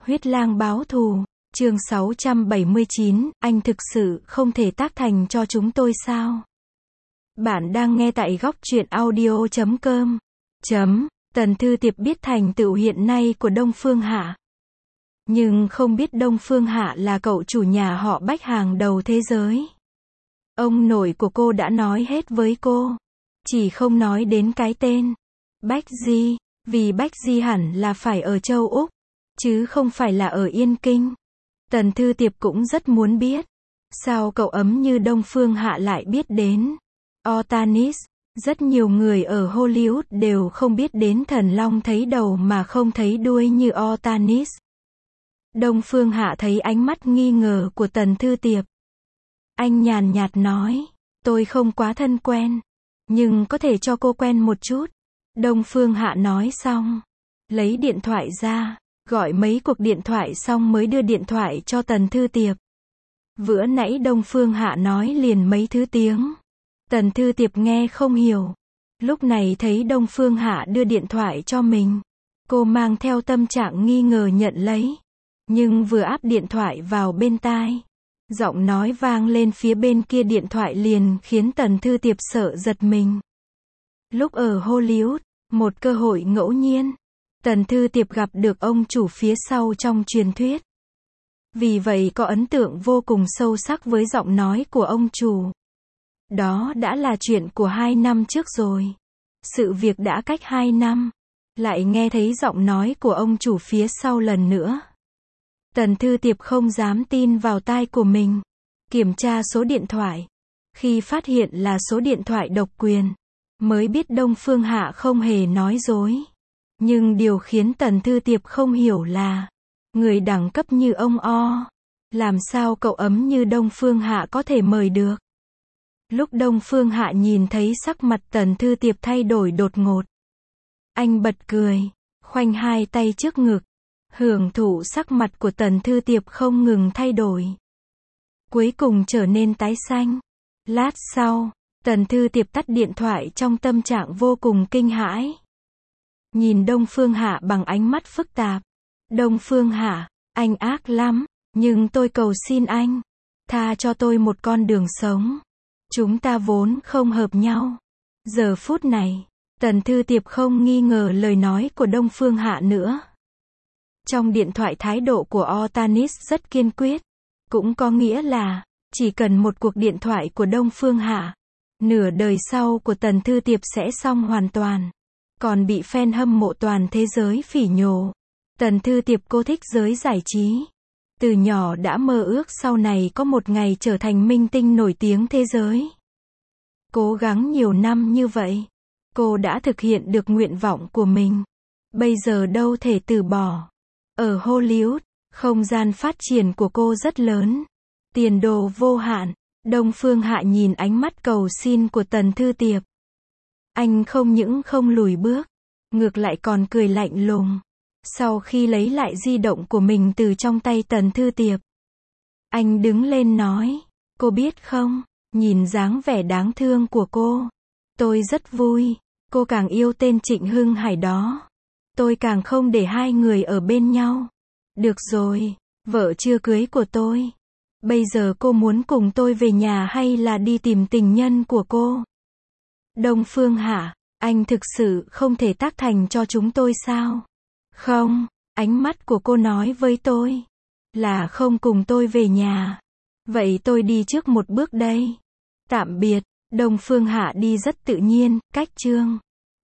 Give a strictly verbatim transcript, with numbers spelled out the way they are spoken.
Huyết lang báo thù, chương sáu trăm bảy mươi chín, anh thực sự không thể tác thành cho chúng tôi sao? Bạn đang nghe tại góc truyện audio chấm com. Chấm, Tần Thư Tiệp biết thành tựu hiện nay của Đông Phương Hạ. Nhưng không biết Đông Phương Hạ là cậu chủ nhà họ Bách hàng đầu thế giới. Ông nội của cô đã nói hết với cô. Chỉ không nói đến cái tên. Bách Di, vì Bách Di hẳn là phải ở châu Úc, chứ không phải là ở Yên Kinh. Tần Thư Tiệp cũng rất muốn biết. Sao cậu ấm như Đông Phương Hạ lại biết đến Otanis? Rất nhiều người ở Hollywood đều không biết đến thần long thấy đầu mà không thấy đuôi như Otanis. Đông Phương Hạ thấy ánh mắt nghi ngờ của Tần Thư Tiệp. Anh nhàn nhạt nói, tôi không quá thân quen, nhưng có thể cho cô quen một chút. Đông Phương Hạ nói xong, lấy điện thoại ra, gọi mấy cuộc điện thoại xong mới đưa điện thoại cho Tần Thư Tiệp. Vừa nãy Đông Phương Hạ nói liền mấy thứ tiếng. Tần Thư Tiệp nghe không hiểu. Lúc này thấy Đông Phương Hạ đưa điện thoại cho mình, cô mang theo tâm trạng nghi ngờ nhận lấy. Nhưng vừa áp điện thoại vào bên tai, giọng nói vang lên phía bên kia điện thoại liền khiến Tần Thư Tiệp sợ giật mình. Lúc ở Hollywood, một cơ hội ngẫu nhiên, Tần Thư Tiệp gặp được ông chủ phía sau trong truyền thuyết. Vì vậy có ấn tượng vô cùng sâu sắc với giọng nói của ông chủ. Đó đã là chuyện của hai năm trước rồi. Sự việc đã cách hai năm, lại nghe thấy giọng nói của ông chủ phía sau lần nữa. Tần Thư Tiệp không dám tin vào tai của mình. Kiểm tra số điện thoại. Khi phát hiện là số điện thoại độc quyền, mới biết Đông Phương Hạ không hề nói dối. Nhưng điều khiến Tần Thư Tiệp không hiểu là, người đẳng cấp như ông O, làm sao cậu ấm như Đông Phương Hạ có thể mời được? Lúc Đông Phương Hạ nhìn thấy sắc mặt Tần Thư Tiệp thay đổi đột ngột, anh bật cười, khoanh hai tay trước ngực, hưởng thụ sắc mặt của Tần Thư Tiệp không ngừng thay đổi. Cuối cùng trở nên tái xanh. Lát sau, Tần Thư Tiệp tắt điện thoại trong tâm trạng vô cùng kinh hãi. Nhìn Đông Phương Hạ bằng ánh mắt phức tạp. Đông Phương Hạ, anh ác lắm, nhưng tôi cầu xin anh, tha cho tôi một con đường sống. Chúng ta vốn không hợp nhau. Giờ phút này, Tần Thư Tiệp không nghi ngờ lời nói của Đông Phương Hạ nữa. Trong điện thoại thái độ của Otanis rất kiên quyết. Cũng có nghĩa là, chỉ cần một cuộc điện thoại của Đông Phương Hạ, nửa đời sau của Tần Thư Tiệp sẽ xong hoàn toàn. Còn bị fan hâm mộ toàn thế giới phỉ nhổ. Tần Thư Tiệp cô thích giới giải trí. Từ nhỏ đã mơ ước sau này có một ngày trở thành minh tinh nổi tiếng thế giới. Cố gắng nhiều năm như vậy, cô đã thực hiện được nguyện vọng của mình. Bây giờ đâu thể từ bỏ. Ở Hollywood, không gian phát triển của cô rất lớn. Tiền đồ vô hạn. Đông Phương Hạ nhìn ánh mắt cầu xin của Tần Thư Tiệp. Anh không những không lùi bước, ngược lại còn cười lạnh lùng. Sau khi lấy lại di động của mình từ trong tay Tần Thư Tiệp, anh đứng lên nói, cô biết không, nhìn dáng vẻ đáng thương của cô, tôi rất vui. Cô càng yêu tên Trịnh Hưng Hải đó, tôi càng không để hai người ở bên nhau. Được rồi, vợ chưa cưới của tôi. Bây giờ cô muốn cùng tôi về nhà hay là đi tìm tình nhân của cô? Đông Phương Hạ, anh thực sự không thể tác thành cho chúng tôi sao? Không, ánh mắt của cô nói với tôi là không cùng tôi về nhà. Vậy tôi đi trước một bước đây. Tạm biệt. Đông Phương Hạ đi rất tự nhiên, cách chương